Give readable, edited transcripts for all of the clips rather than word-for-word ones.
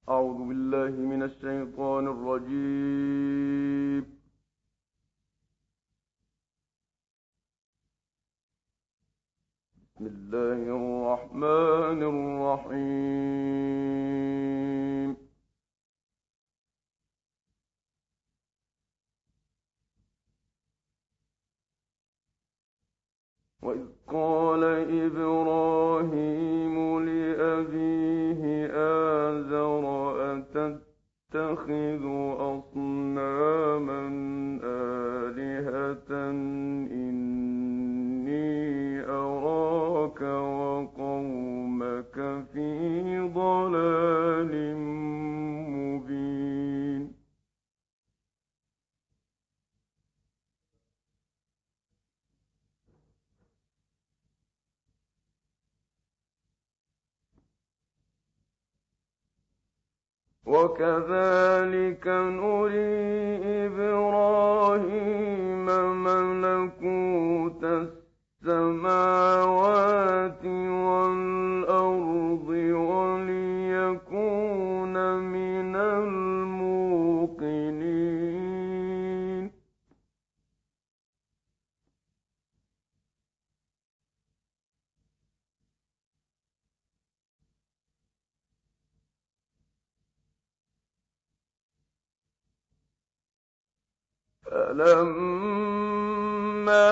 أعوذ بالله من الشيطان الرجيم. بسم الله الرحمن الرحيم. وإذ قال إبراهيم لأبيه آزر أتتخذ أصناما آلهة إني أراك وقومك في ضلال مبين. وكذلك نري إبراهيم ملكوت السماوات والأرض وليكون من الموقنين. فلما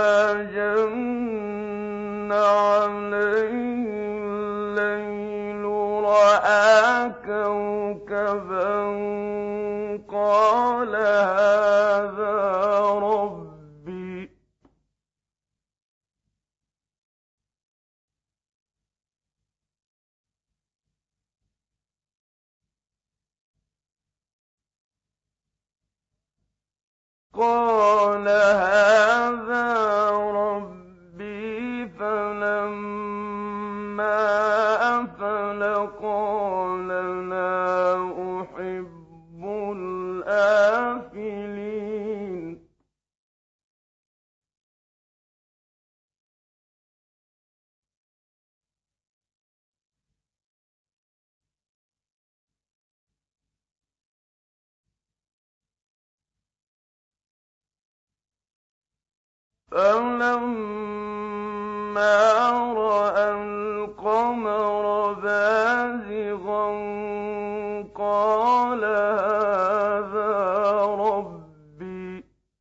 جن عليه الليل رأى كوكبا قال هذا ربي. فلما أفل قال لا أحب الآفلين. فلما رأى القمر بازغا قال هذا ربي.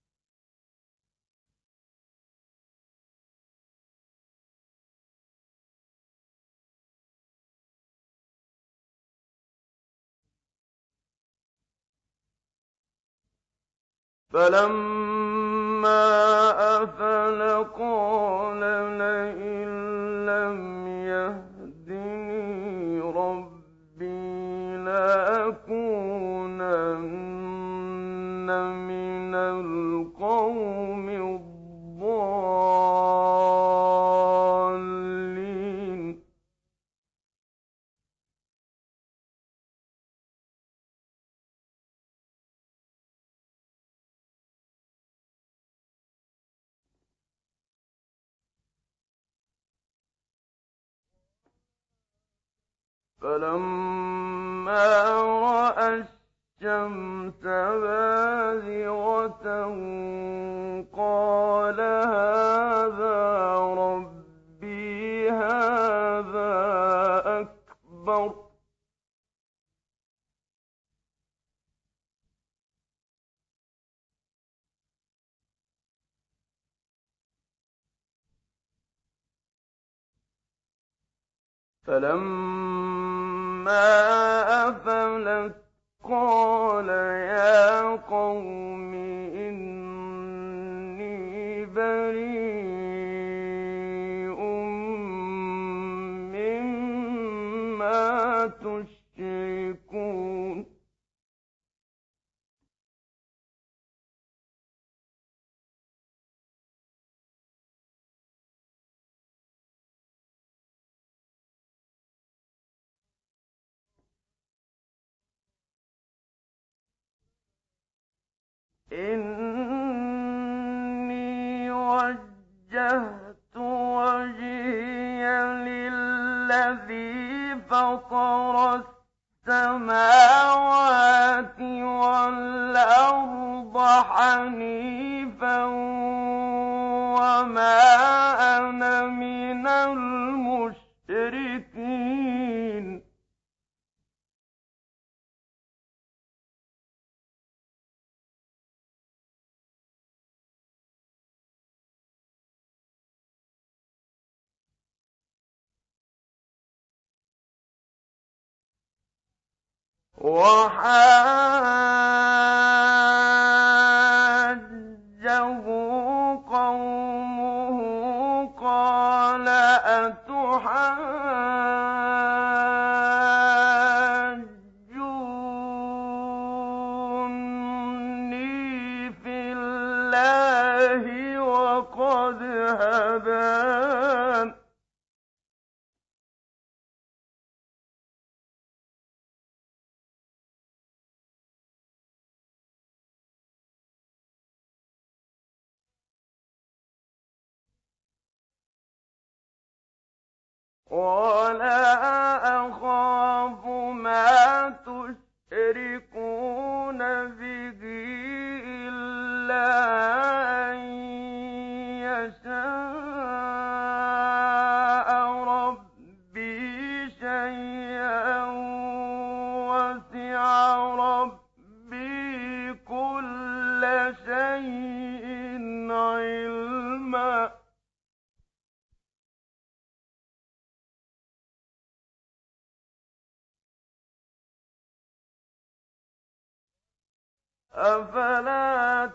فلما أفل قال لئن لم يهدني ربي لأكونن من القوم الضالين. فلما رأى الشمس بازغة قال هذا ربي هذا أكبر. فلما أفلت قال يا قوم إني بريء مما تشركون. إني وجهت وجهي للذي فطر السماوات والأرض حنيفا وما أنا من المشركين وحاجه قومه قال أتحاجوني في الله وقد هدان ولا أخاف ما تشركون به إلا أن يشاء ربي شيئا وسع ربي كل شيء علما أفلا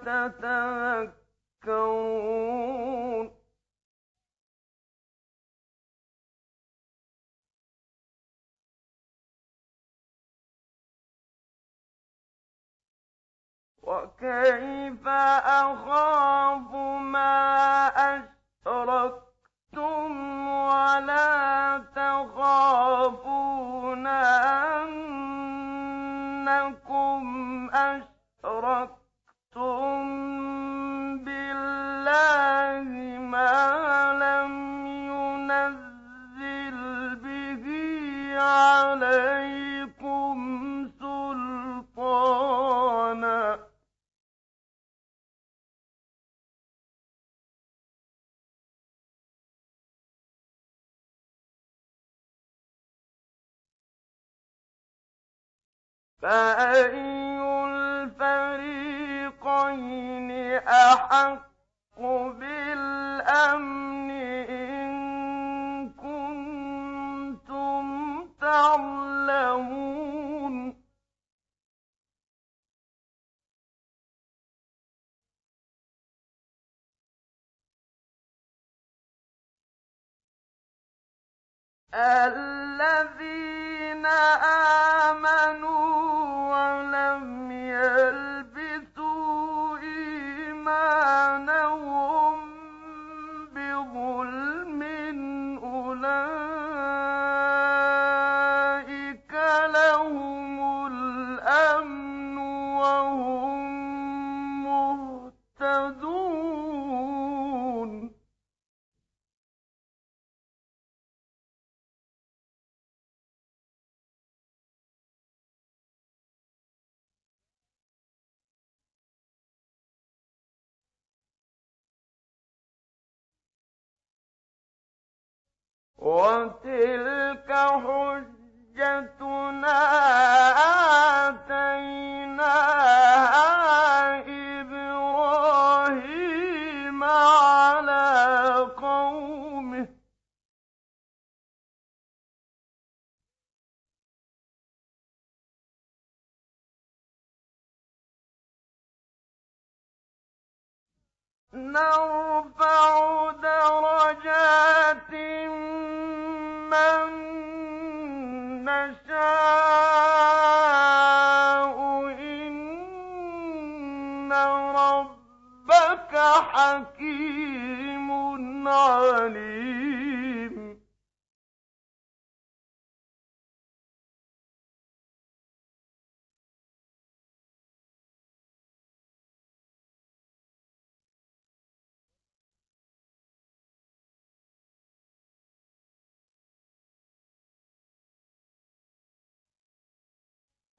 تتذكرون وكيف أخاف ما أشركتم ولا تخافون أنكم أشركتم بالله ما لم ينزل به عليكم سلطانا فأي الفريقين أحق بالأمن إن كنتم تعلمون الذين آمنوا ولم يلبسوا إيمانهم بظلم أولئك لهم الأمن وهم مهتدون وتلك حجتنا آتيناها إبراهيم على قومه نرفع درجات من نشاء إن ربك حكيم عليم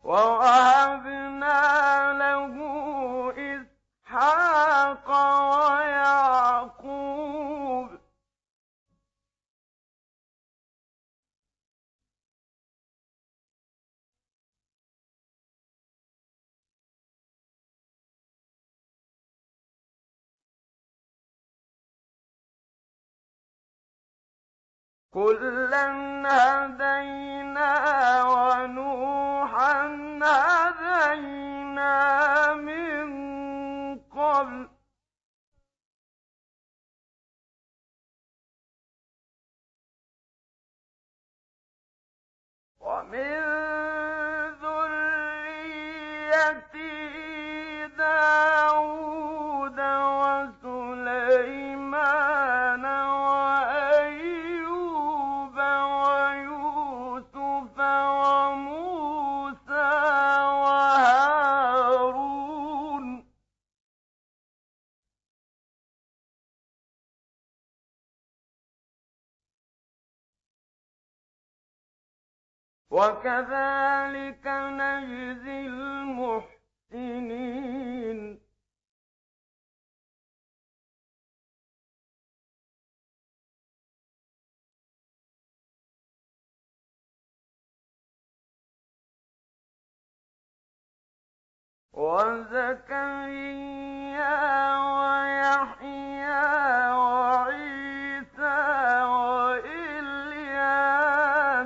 ووهبنا له إسحاق ويعقوب كلا هدينا ونوحا هدينا من قبل ومن ذريته داود وسليمان وأيوب ويوسف وموسى وهارون وكذلك نجزي المحسنين وزكريا ويحيى وعيسى وإلياس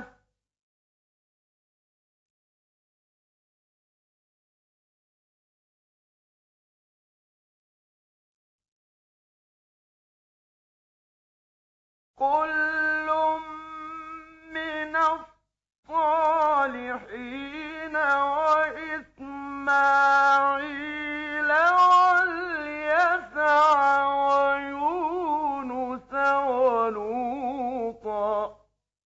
كل من الصالحين وإسماعيل واليسع ويونس ولوطا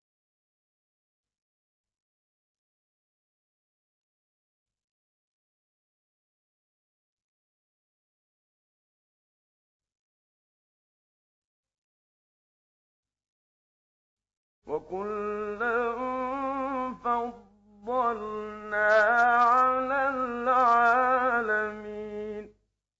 وكلا فضلنا على العالمين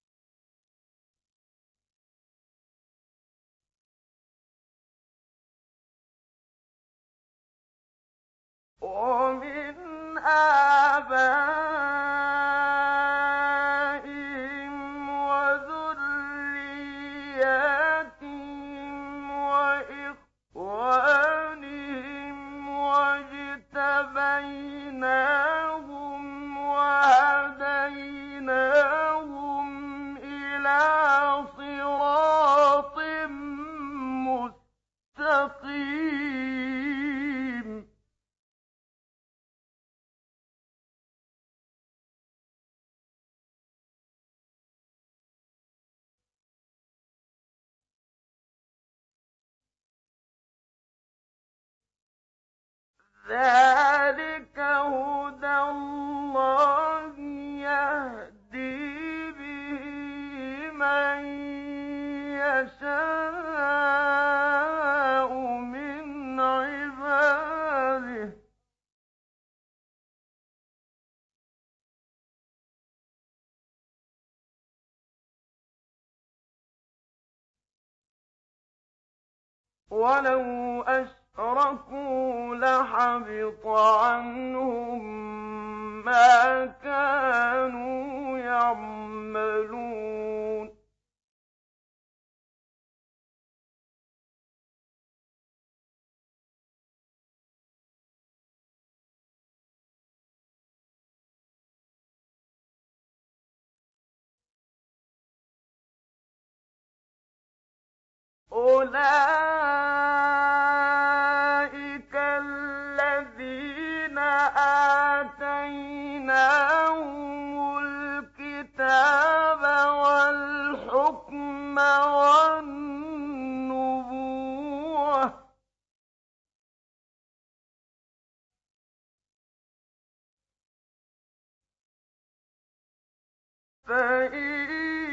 ومن آبائهم وذرياتهم وإخوانهم واجتبيناهم وهديناهم إلى صراط مستقيم ذلك هدى الله يهدي به من يشاء من عباده ولو أشركوا لحبط عنهم ما كانوا يعملون أولئك الذين آتيناهم الكتاب والحكم والنبوة فإن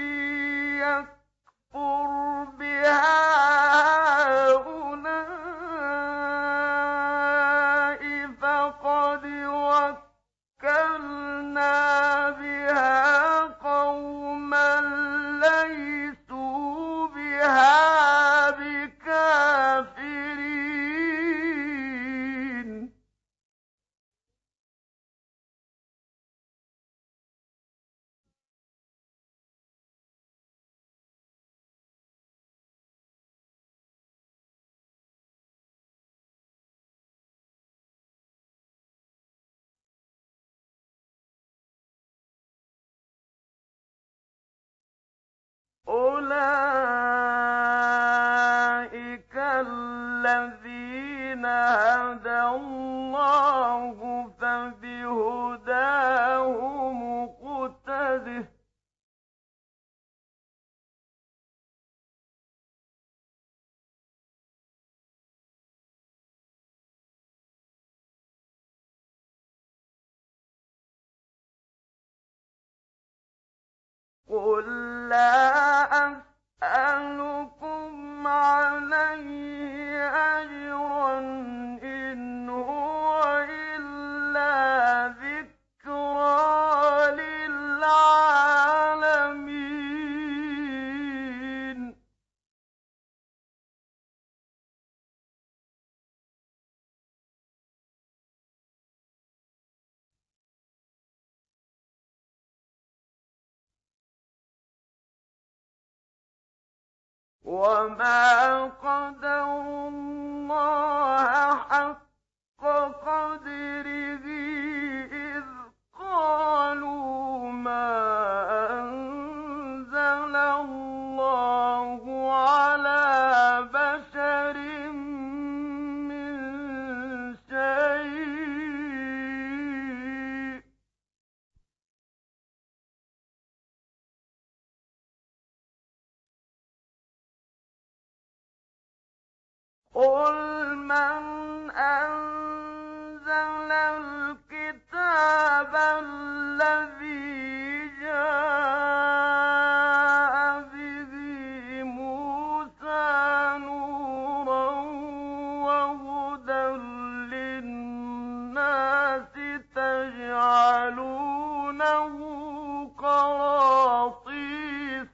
يكفر بها هؤلاء فقد وكلنا أولئك الذين هدى الله فبهداه مقتده قل لا أسألكم عليه أجرا إن هو إلا ذكرى للعالمين وما قدروا الله حق قدره إذ قالوا ما أنزل الله على بشر من شيء قل من أنزل الكتاب الذي جاء به موسى نورا وهدى للناس تجعلونه قراطيس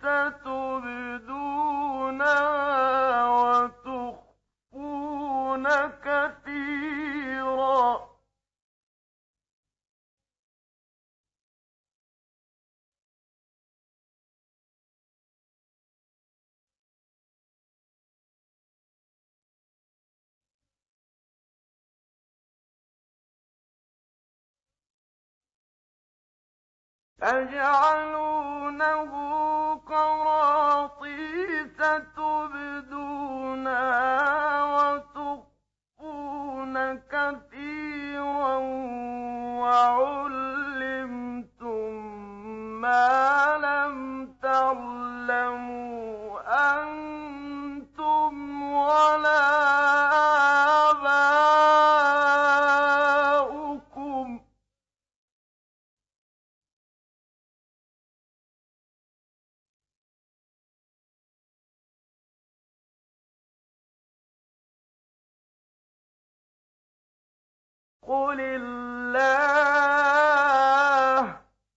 تبدونها وتخفون كثيرا تجعلونه قراطيس تبدونها وتخفون كثيرا وعلمتم ما لم تعلموا أنتم ولا آباؤكم قل الله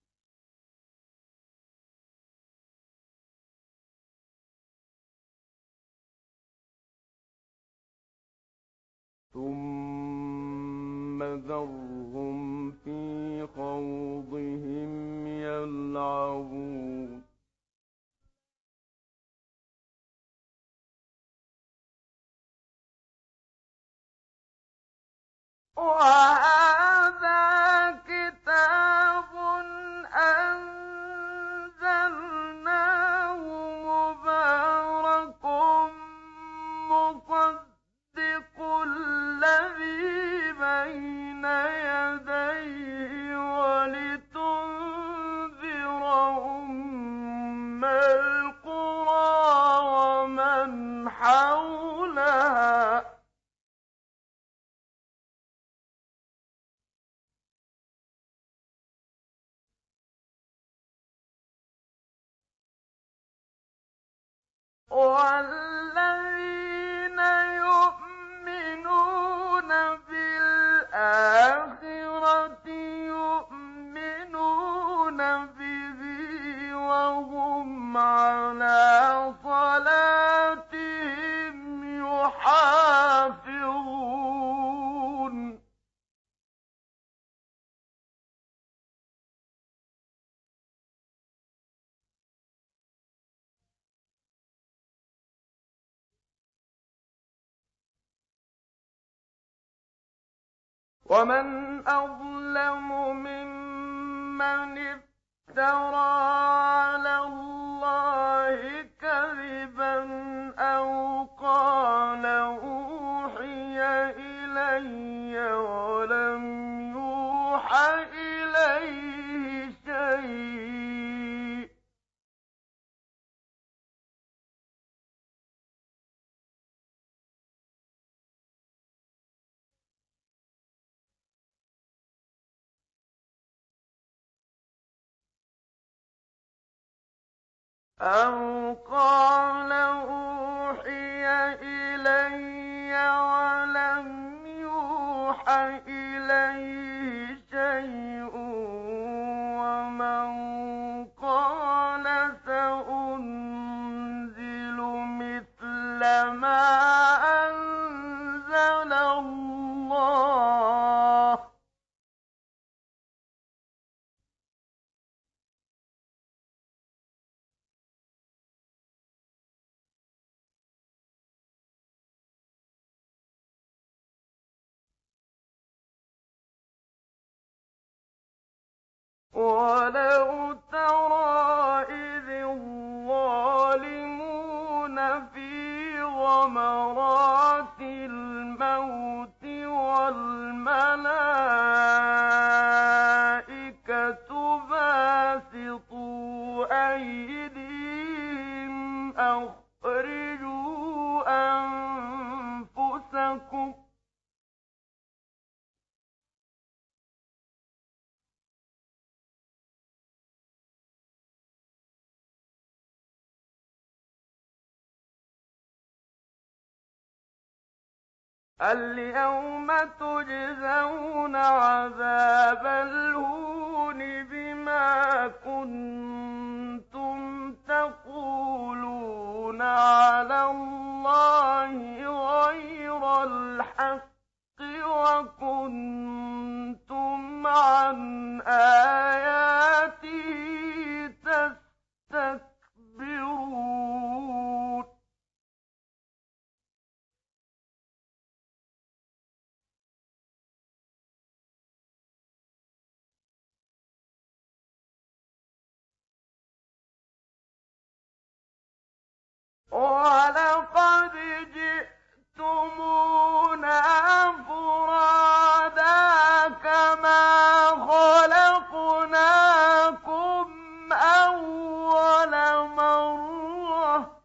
ثم ذرهم في خوضهم يلعبون وهذا كتاب أنزلناه مبارك مصدق الذي بين يديه ولتنذر أم القرى ومن حولها والذين يؤمنون بالآخرة يؤمنون به وهم على صلاتهم يحافظون ومن أظلم ممن افترى على الله كذبا إِلَيَّ وَلَمْ يُوحَ إِلَيْهِ شَيْءٌ أَوْ قَالَ أُوحِيَ إِلَيَّ وَلَمْ يُوحَ إِلَيْهِ شَيْءٌ وَمَن قَالَ سَأُنزِلُ مِثْلَ مَا أَنزَلَ اللَّهُ وَلَوْ تَرَىٰ إِذِ الظَّالِمُونَ فِي غَمَرَاتِ الْمَوْتِ وَالْمَلَائِكَةُ بَاسِطُو أَيْدِيهِمْ أَخْرِجُوا أَنفُسَكُمْ ۖ الْيَوْمَ تُجْزَوْنَ عَذَابَ الْهُونِ بِمَا كُنتُمْ تَقُولُونَ عَلَى اللَّهِ غَيْرَ الْحَقِّ وَكُنتُمْ عَنْ آيَاتِهِ تَسْتَكْبِرُونَ وَلَقَدْ جِئْتُمُونَا فُرَادَىٰ كَمَا خَلَقْنَاكُمْ أَوَّلَ مَرَّةٍ ۚ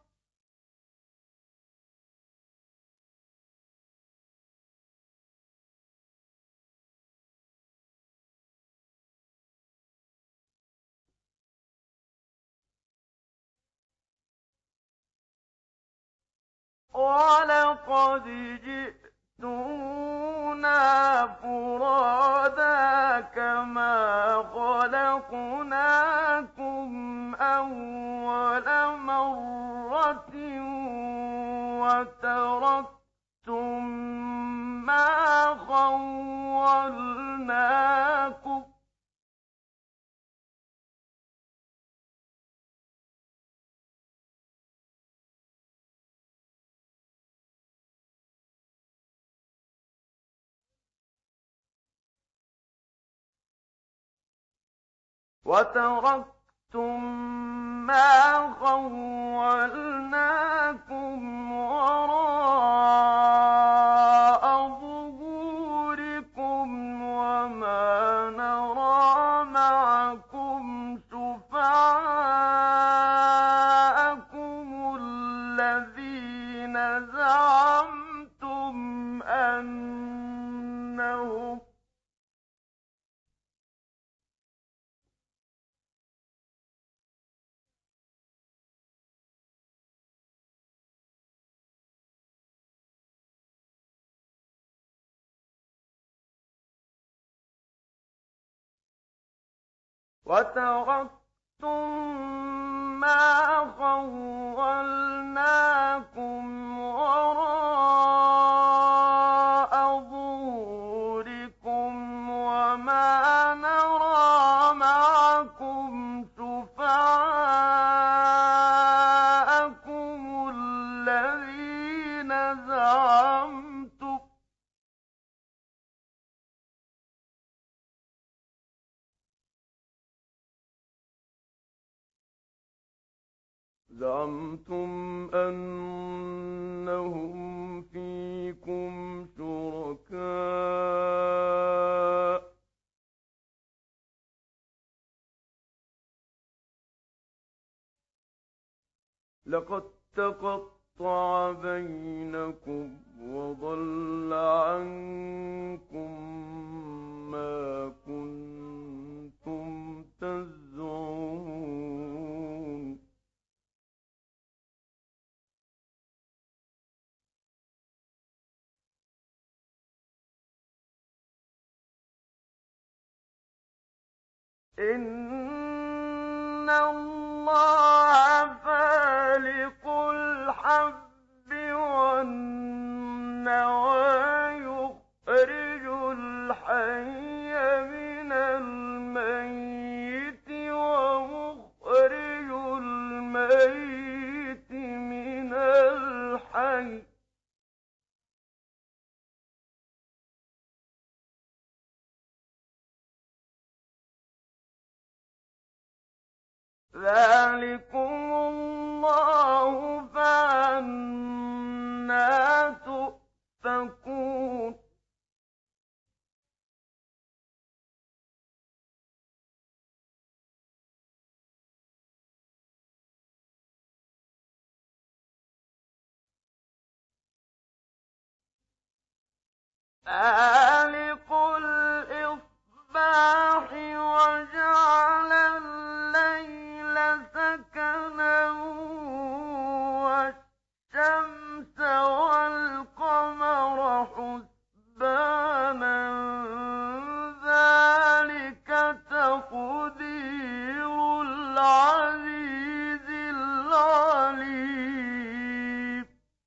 وَلَقَدْ جِئْتُمُونَا فُرَادَىٰ كَمَا خَلَقْنَاكُمْ أَوَّلَ مَرَّةٍ وَتَرَكْتُم مَّا خَوَّلْنَاكُمْ ۚ وَتَرَكْتُم مَّا خَوَّلْنَاكُمْ وَرَاءَ ظُهُورِكُمْ وَمَا نَرَىٰ مَعَكُمْ شُفَعَاءَكُمُ الَّذِينَ زَعَمْتُمْ أَنَّهُمْ وَتَرَكْتُم مَّا خَوَّلْنَاكُمْ وَرَاءَ ظُهُورِكُمْ وَمَا نَرَىٰ مَعَكُمْ شُفَعَاءَكُمُ الَّذِينَ زعمتم أنهم فيكم شركاء لقد تقطع بينكم وضل عنكم ما كنتم تزعمون إن الله فالق الحب والنوى يخرج الحي من الميت ومخرج الميت من الحي ذلكم الله فأنا تؤفكون فالق الإصباح وجعل الليل سكنا والشمس والقمر حسبانا ذلك تقدير العزيز العليم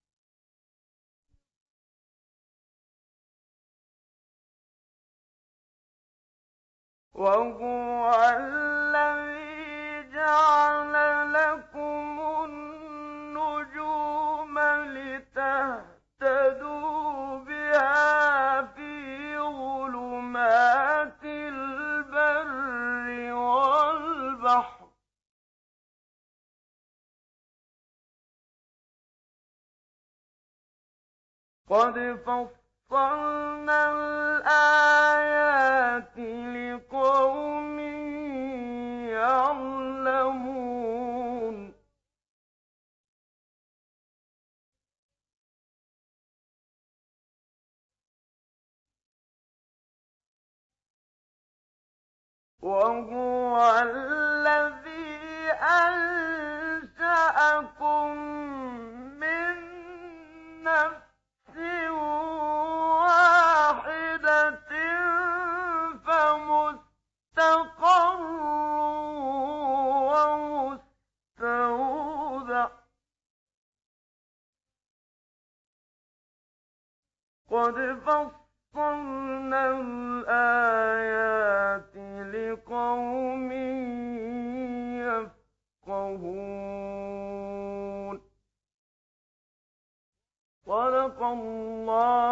وهو الذي جعل لكم النجوم لتهتدوا بها في ظلمات البر والبحر قد فصلنا الآيات لقوم يعلمون وهو الذي أنشأكم من نفس واحدة فمستقر ومستودع قد فصلنا الآيات لقوم يفقهون صدق الله